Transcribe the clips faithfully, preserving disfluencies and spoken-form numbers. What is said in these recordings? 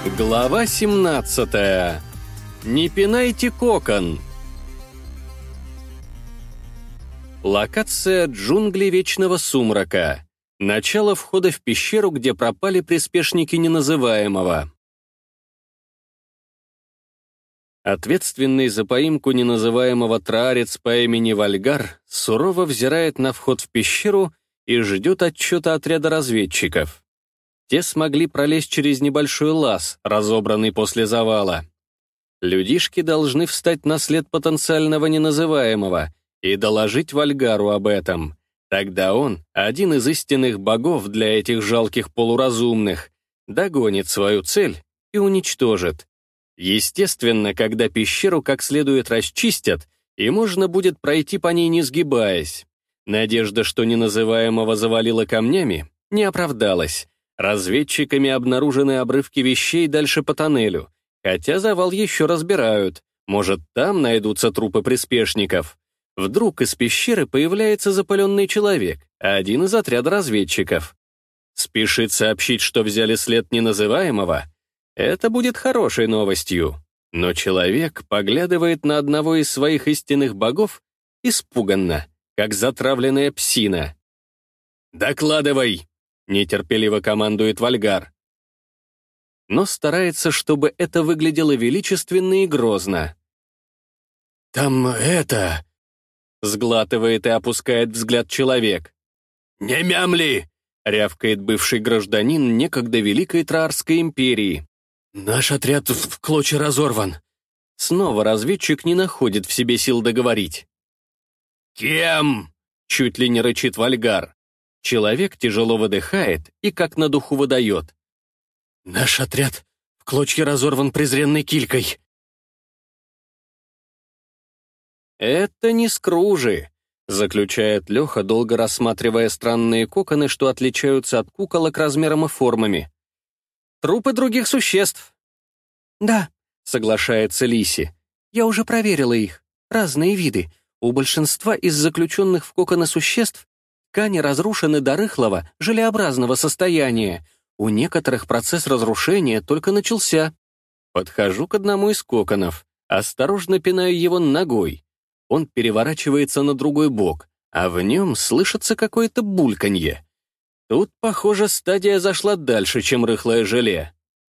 Глава семнадцатая. Не пинайте кокон. Локация джунгли Вечного Сумрака. Начало входа в пещеру, где пропали приспешники Неназываемого. Ответственный за поимку Неназываемого троарец по имени Вальгар сурово взирает на вход в пещеру и ждет отчета отряда разведчиков. Те смогли пролезть через небольшой лаз, разобранный после завала. Людишки должны встать на след потенциального Неназываемого и доложить Вальгару об этом. Тогда он, один из истинных богов для этих жалких полуразумных, догонит свою цель и уничтожит. Естественно, когда пещеру как следует расчистят, и можно будет пройти по ней не сгибаясь. Надежда, что Неназываемого завалило камнями, не оправдалась. Разведчиками обнаружены обрывки вещей дальше по тоннелю, хотя завал еще разбирают. Может, там найдутся трупы приспешников. Вдруг из пещеры появляется запыленный человек, один из отряда разведчиков. Спешит сообщить, что взяли след Неназываемого. Это будет хорошей новостью. Но человек поглядывает на одного из своих истинных богов испуганно, как затравленная псина. «Докладывай!» — нетерпеливо командует Вальгар. Но старается, чтобы это выглядело величественно и грозно. «Там это...» — сглатывает и опускает взгляд человек. «Не мямли!» — рявкает бывший гражданин некогда Великой Траарской империи. «Наш отряд в клочья разорван». Снова разведчик не находит в себе сил договорить. «Кем?» — чуть ли не рычит Вальгар. Человек тяжело выдыхает и как на духу выдает. «Наш отряд в клочья разорван презренной килькой». «Это не скружи», — заключает Леха, долго рассматривая странные коконы, что отличаются от куколок размером и формами. «Трупы других существ». «Да», — соглашается Лиси. «Я уже проверила их. Разные виды. У большинства из заключенных в коконы существ ткани разрушены до рыхлого, желеобразного состояния. У некоторых процесс разрушения только начался. Подхожу к одному из коконов, осторожно пинаю его ногой. Он переворачивается на другой бок, а в нем слышится какое-то бульканье. Тут, похоже, стадия зашла дальше, чем рыхлое желе.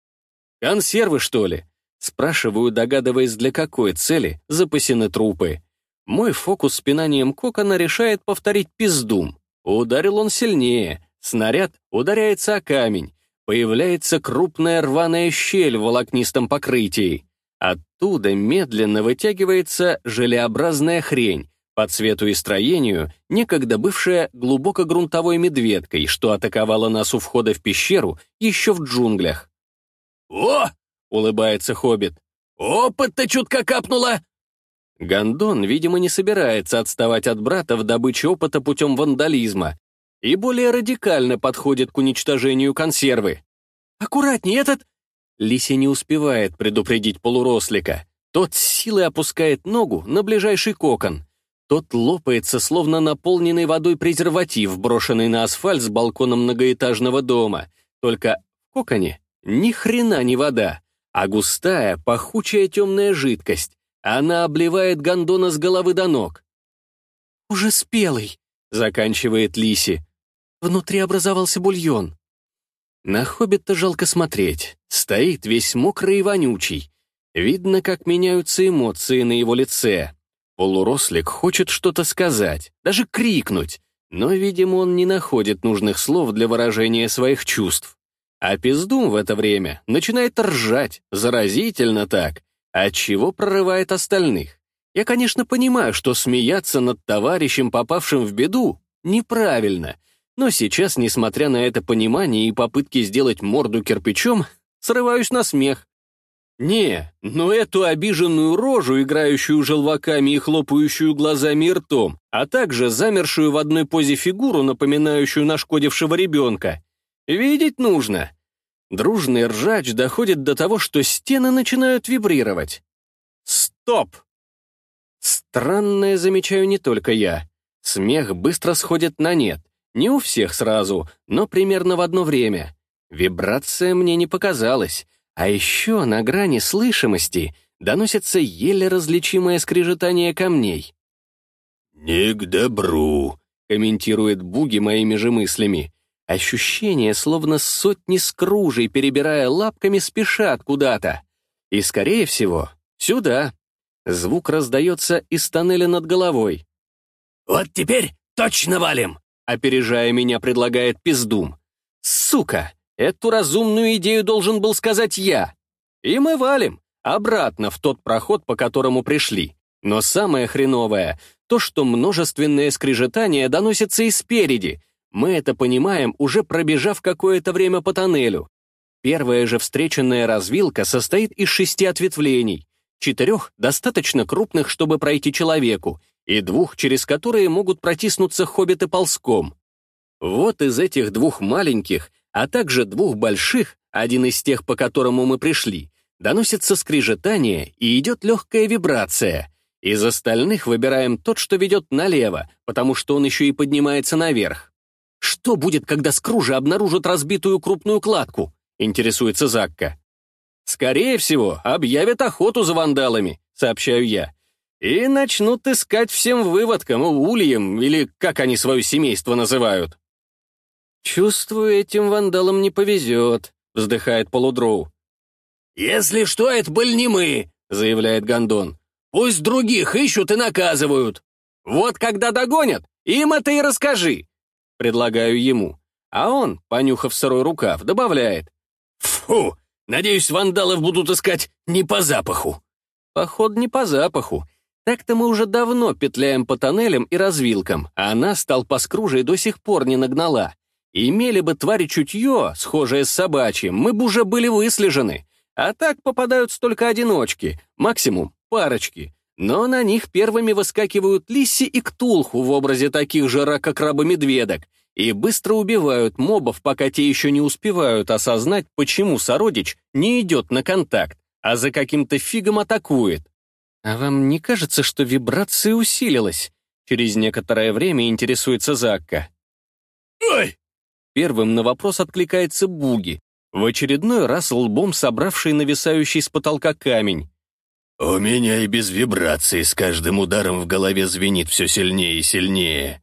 «Консервы, что ли?» Спрашиваю, догадываясь, для какой цели запасены трупы. Мой фокус с пинанием кокона решает повторить пиздум. Ударил он сильнее. Снаряд ударяется о камень. Появляется крупная рваная щель в волокнистом покрытии. Оттуда медленно вытягивается желеобразная хрень, по цвету и строению, некогда бывшая глубокогрунтовой медведкой, что атаковала нас у входа в пещеру еще в джунглях. «О!» — улыбается хоббит. «Опыт-то чутка капнула!» Гондон, видимо, не собирается отставать от брата в добыче опыта путем вандализма и более радикально подходит к уничтожению консервы. «Аккуратней, этот...» Лиси не успевает предупредить полурослика. Тот с силой опускает ногу на ближайший кокон. Тот лопается, словно наполненный водой презерватив, брошенный на асфальт с балкона многоэтажного дома. Только в коконе ни хрена не вода, а густая, пахучая темная жидкость. Она обливает гондона с головы до ног. «Уже спелый», — заканчивает Лиси. Внутри образовался бульон. На хоббита жалко смотреть. Стоит весь мокрый и вонючий. Видно, как меняются эмоции на его лице. Полурослик хочет что-то сказать, даже крикнуть, но, видимо, он не находит нужных слов для выражения своих чувств. А пиздун в это время начинает ржать, заразительно так, отчего прорывает остальных. Я, конечно, понимаю, что смеяться над товарищем, попавшим в беду, неправильно, но сейчас, несмотря на это понимание и попытки сделать морду кирпичом, срываюсь на смех. Не, но эту обиженную рожу, играющую желваками и хлопающую глазами и ртом, а также замершую в одной позе фигуру, напоминающую нашкодившего ребенка, видеть нужно. Дружный ржач доходит до того, что стены начинают вибрировать. Стоп! Странное замечаю не только я. Смех быстро сходит на нет. Не у всех сразу, но примерно в одно время. Вибрация мне не показалась. А еще на грани слышимости доносится еле различимое скрежетание камней. «Не к добру», — комментирует Буги моими же мыслями. Ощущение, словно сотни скружей, перебирая лапками, спешат куда-то. И, скорее всего, сюда. Звук раздается из тоннеля над головой. «Вот теперь точно валим!» — опережая меня, предлагает Пиздум. «Сука! Эту разумную идею должен был сказать я. И мы валим. Обратно в тот проход, по которому пришли. Но самое хреновое — то, что множественное скрежетание доносится и спереди. Мы это понимаем, уже пробежав какое-то время по тоннелю. Первая же встреченная развилка состоит из шести ответвлений. Четырех достаточно крупных, чтобы пройти человеку, и двух, через которые могут протиснуться хоббиты ползком. Вот из этих двух маленьких, а также двух больших, один из тех, по которому мы пришли, доносится скрежетание и идет легкая вибрация. Из остальных выбираем тот, что ведет налево, потому что он еще и поднимается наверх. «Что будет, когда скружи обнаружат разбитую крупную кладку?» — интересуется Закка. «Скорее всего, объявят охоту за вандалами», — сообщаю я. «И начнут искать всем выводкам, ульям, или как они свое семейство называют». «Чувствую, этим вандалам не повезет», — вздыхает Полудроу. «Если что, это были не мы», — заявляет Гондон. «Пусть других ищут и наказывают». «Вот когда догонят, им это и расскажи», — предлагаю ему. А он, понюхав сырой рукав, добавляет. «Фу, надеюсь, вандалов будут искать не по запаху». Походу, не по запаху. Так-то мы уже давно петляем по тоннелям и развилкам, а нас толпа скружей до сих пор не нагнала. Имели бы твари чутье, схожее с собачьим, мы бы уже были выслежены. А так попадаются только одиночки, максимум парочки. Но на них первыми выскакивают Лисси и Ктулху в образе таких же рака-краба-медведок и быстро убивают мобов, пока те еще не успевают осознать, почему сородич не идет на контакт, а за каким-то фигом атакует. «А вам не кажется, что вибрация усилилась?» Через некоторое время интересуется Закка. «Ой!» Первым на вопрос откликается Буги, в очередной раз лбом собравший нависающий с потолка камень. «У меня и без вибрации с каждым ударом в голове звенит все сильнее и сильнее».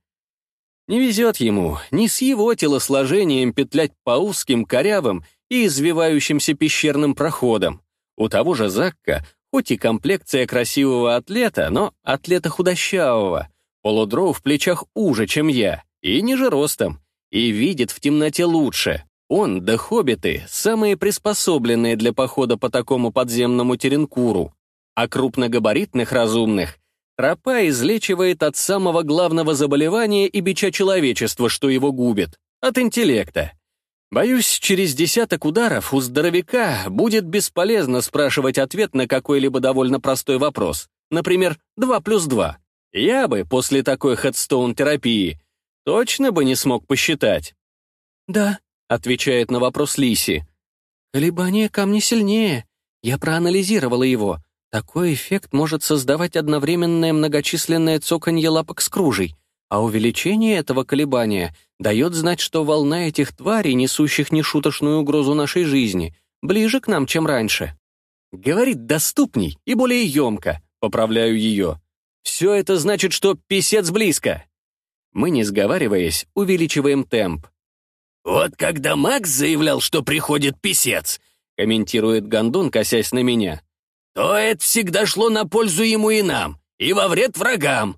Не везет ему ни с его телосложением петлять по узким, корявым и извивающимся пещерным проходам. У того же Закка, хоть и комплекция красивого атлета, но атлета худощавого, Полудроу в плечах уже, чем я, и ниже ростом, и видит в темноте лучше. Он да хоббиты, самые приспособленные для похода по такому подземному теренкуру. А крупногабаритных разумных тропа излечивает от самого главного заболевания и бича человечества, что его губит, от интеллекта. Боюсь, через десяток ударов у здоровяка будет бесполезно спрашивать ответ на какой-либо довольно простой вопрос. Например, два плюс два. Я бы после такой хедстоун-терапии точно бы не смог посчитать. «Да», — отвечает на вопрос Лиси. «Колебание камня сильнее. Я проанализировала его. Такой эффект может создавать одновременное многочисленное цоканье лапок скружей, а увеличение этого колебания дает знать, что волна этих тварей, несущих нешуточную угрозу нашей жизни, ближе к нам, чем раньше. Говорит доступней и более емко, поправляю ее. Все это значит, что писец близко. Мы, не сговариваясь, увеличиваем темп. «Вот когда Макс заявлял, что приходит писец», комментирует Гондон, косясь на меня, то это всегда шло на пользу ему и нам, и во вред врагам.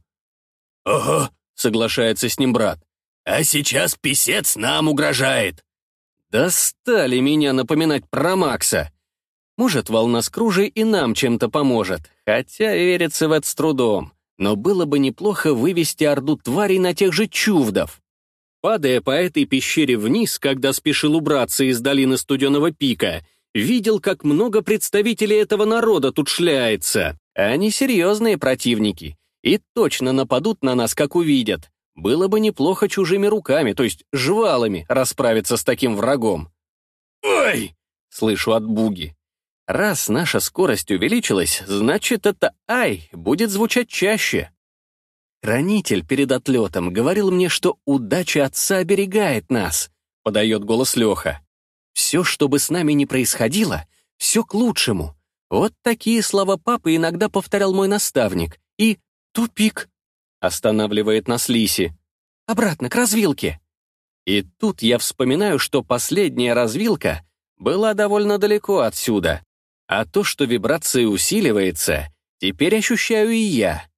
«Ого», — соглашается с ним брат, «а сейчас писец нам угрожает». Достали меня напоминать про Макса. Может, волна скружей и нам чем-то поможет, хотя верится в это с трудом. Но было бы неплохо вывести орду тварей на тех же чувдов. Падая по этой пещере вниз, когда спешил убраться из долины Студеного пика, видел, как много представителей этого народа тут шляется. Они серьезные противники и точно нападут на нас, как увидят. Было бы неплохо чужими руками, то есть жвалами, расправиться с таким врагом. «Ой!» — слышу от Буги. Раз наша скорость увеличилась, значит, это «ай» будет звучать чаще. Хранитель перед отлетом говорил мне, что удача отца оберегает нас, подает голос Леха. Все, что бы с нами ни происходило, Все к лучшему. Вот такие слова папы иногда повторял мой наставник. И тупик. Останавливает нас Лиси. Обратно, к развилке. И тут я вспоминаю, что последняя развилка была довольно далеко отсюда. А то, что вибрация усиливается, теперь ощущаю и я.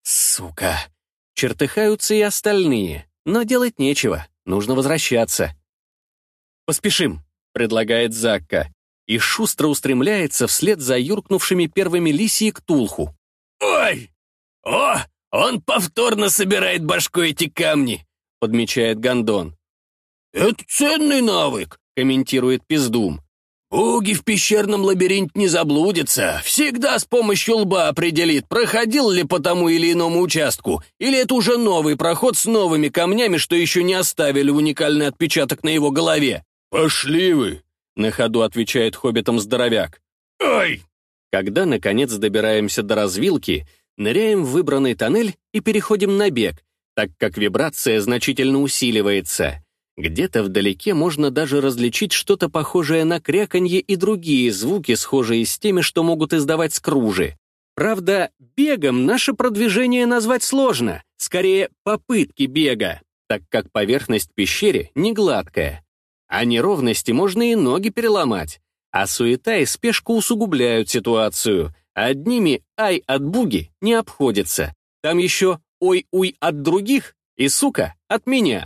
Сука. Чертыхаются и остальные, но делать нечего, нужно возвращаться. «Поспешим», — предлагает Закка, и шустро устремляется вслед за юркнувшими первыми Лиси и Ктулху. «Ой! О, он повторно собирает башкой эти камни», — подмечает Гондон. «Это ценный навык», — комментирует Пиздум. «Буги в пещерном лабиринте не заблудятся, всегда с помощью лба определит, проходил ли по тому или иному участку, или это уже новый проход с новыми камнями, что еще не оставили уникальный отпечаток на его голове». «Пошли вы», — на ходу отвечает хоббитам здоровяк. «Ой!» Когда, наконец, добираемся до развилки, ныряем в выбранный тоннель и переходим на бег, так как вибрация значительно усиливается. Где-то вдалеке можно даже различить что-то похожее на кряканье и другие звуки, схожие с теми, что могут издавать скружи. Правда, бегом наше продвижение назвать сложно, скорее попытки бега, так как поверхность в пещере не гладкая. А неровности можно и ноги переломать, а суета и спешка усугубляют ситуацию. Одними «ай» от буги не обходится, там еще «ой-уй» от других и «сука» от меня.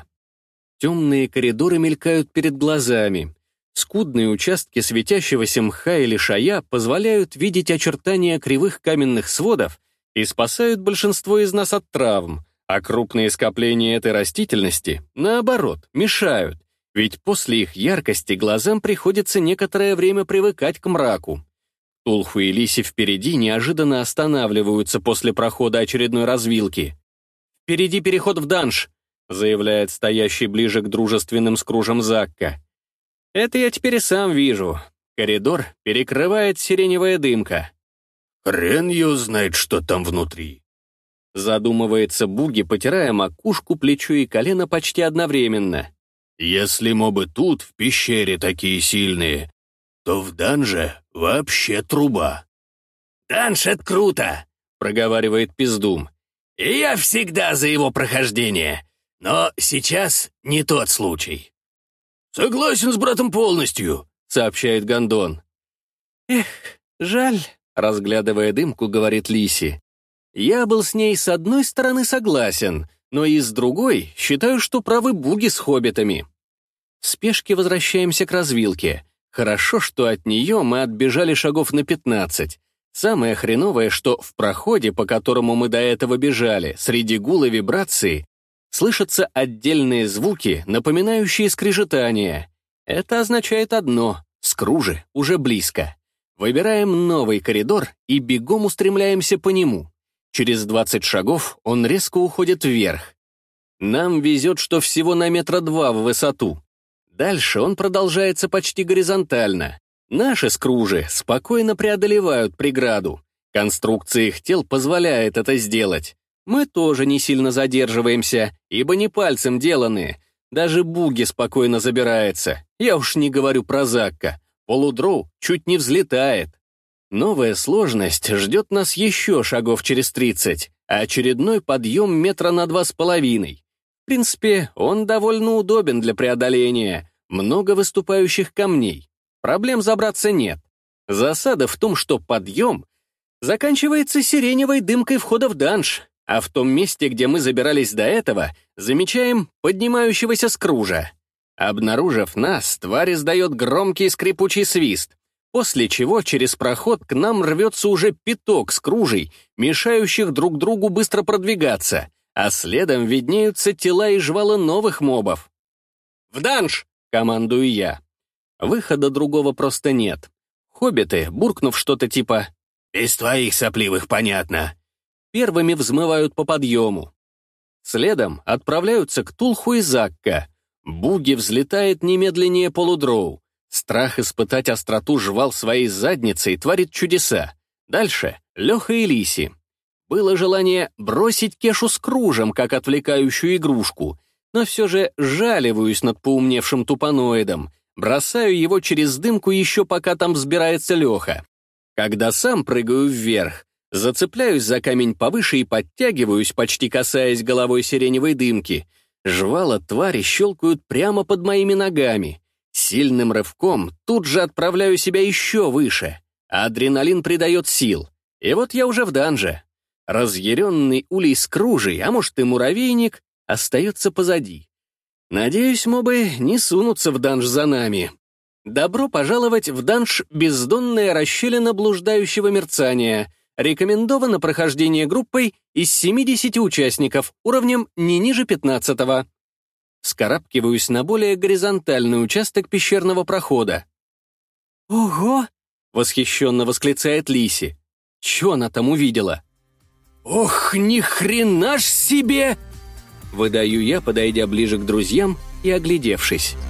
Темные коридоры мелькают перед глазами. Скудные участки светящегося мха или шая позволяют видеть очертания кривых каменных сводов и спасают большинство из нас от травм, а крупные скопления этой растительности, наоборот, мешают, ведь после их яркости глазам приходится некоторое время привыкать к мраку. Ктулху и Лиси впереди неожиданно останавливаются после прохода очередной развилки. «Впереди переход в данж», — заявляет стоящий ближе к дружественным скружам Закка. «Это я теперь и сам вижу. Коридор перекрывает сиреневая дымка». «Хрен ее знает, что там внутри», — задумывается Буги, потирая макушку, плечо и колено почти одновременно. «Если мобы тут, в пещере, такие сильные, то в данже вообще труба». «Данж — это круто», — проговаривает Пиздум. «И я всегда за его прохождение. Но сейчас не тот случай». «Согласен с братом полностью», — сообщает Гондон. «Эх, жаль», — разглядывая дымку, говорит Лиси. «Я был с ней с одной стороны согласен, но и с другой считаю, что правы буги с хоббитами». В спешке возвращаемся к развилке. Хорошо, что от нее мы отбежали шагов на пятнадцать. Самое хреновое, что в проходе, по которому мы до этого бежали, среди гула вибрации, слышатся отдельные звуки, напоминающие скрежетание. Это означает одно — скружи уже близко. Выбираем новый коридор и бегом устремляемся по нему. Через двадцать шагов он резко уходит вверх. Нам везет, что всего на метра два в высоту. Дальше он продолжается почти горизонтально. Наши скружи спокойно преодолевают преграду. Конструкция их тел позволяет это сделать. Мы тоже не сильно задерживаемся, ибо не пальцем деланы. Даже Буги спокойно забирается. Я уж не говорю про Закка. Полудроу чуть не взлетает. Новая сложность ждет нас еще шагов через тридцать, а очередной подъем метра на два с половиной. В принципе, он довольно удобен для преодоления. Много выступающих камней. Проблем забраться нет. Засада в том, что подъем заканчивается сиреневой дымкой входа в данж, а в том месте, где мы забирались до этого, замечаем поднимающегося скружа. Обнаружив нас, тварь издает громкий скрипучий свист, после чего через проход к нам рвется уже пяток скружей, мешающих друг другу быстро продвигаться, а следом виднеются тела и жвала новых мобов. «В данж!» — командую я. Выхода другого просто нет. Хоббиты, буркнув что-то типа «Из твоих сопливых понятно», первыми взмывают по подъему. Следом отправляются Ктулху и Закка. Буги взлетает немедленнее полудроу. Страх испытать остроту жвал своей задницей творит чудеса. Дальше Леха и Лиси. Было желание бросить Кешу с кружем, как отвлекающую игрушку, но все же жаливаюсь над поумневшим тупаноидом. Бросаю его через дымку еще пока там взбирается Леха. Когда сам прыгаю вверх, зацепляюсь за камень повыше и подтягиваюсь, почти касаясь головой сиреневой дымки. Жвала твари щелкают прямо под моими ногами. Сильным рывком тут же отправляю себя еще выше. Адреналин придает сил. И вот я уже в данже. Разъяренный улей с кружей, а может и муравейник, остается позади. Надеюсь, мобы не сунутся в данж за нами. Добро пожаловать в данж «Бездонная расщелина блуждающего мерцания». Рекомендовано прохождение группой из семидесяти участников уровнем не ниже пятнадцатого. Вскарабкиваюсь на более горизонтальный участок пещерного прохода. «Ого!» — восхищенно восклицает Лиси. Чё она там увидела? «Ох, ни хрена ж себе!» Выдаю я, подойдя ближе к друзьям и оглядевшись.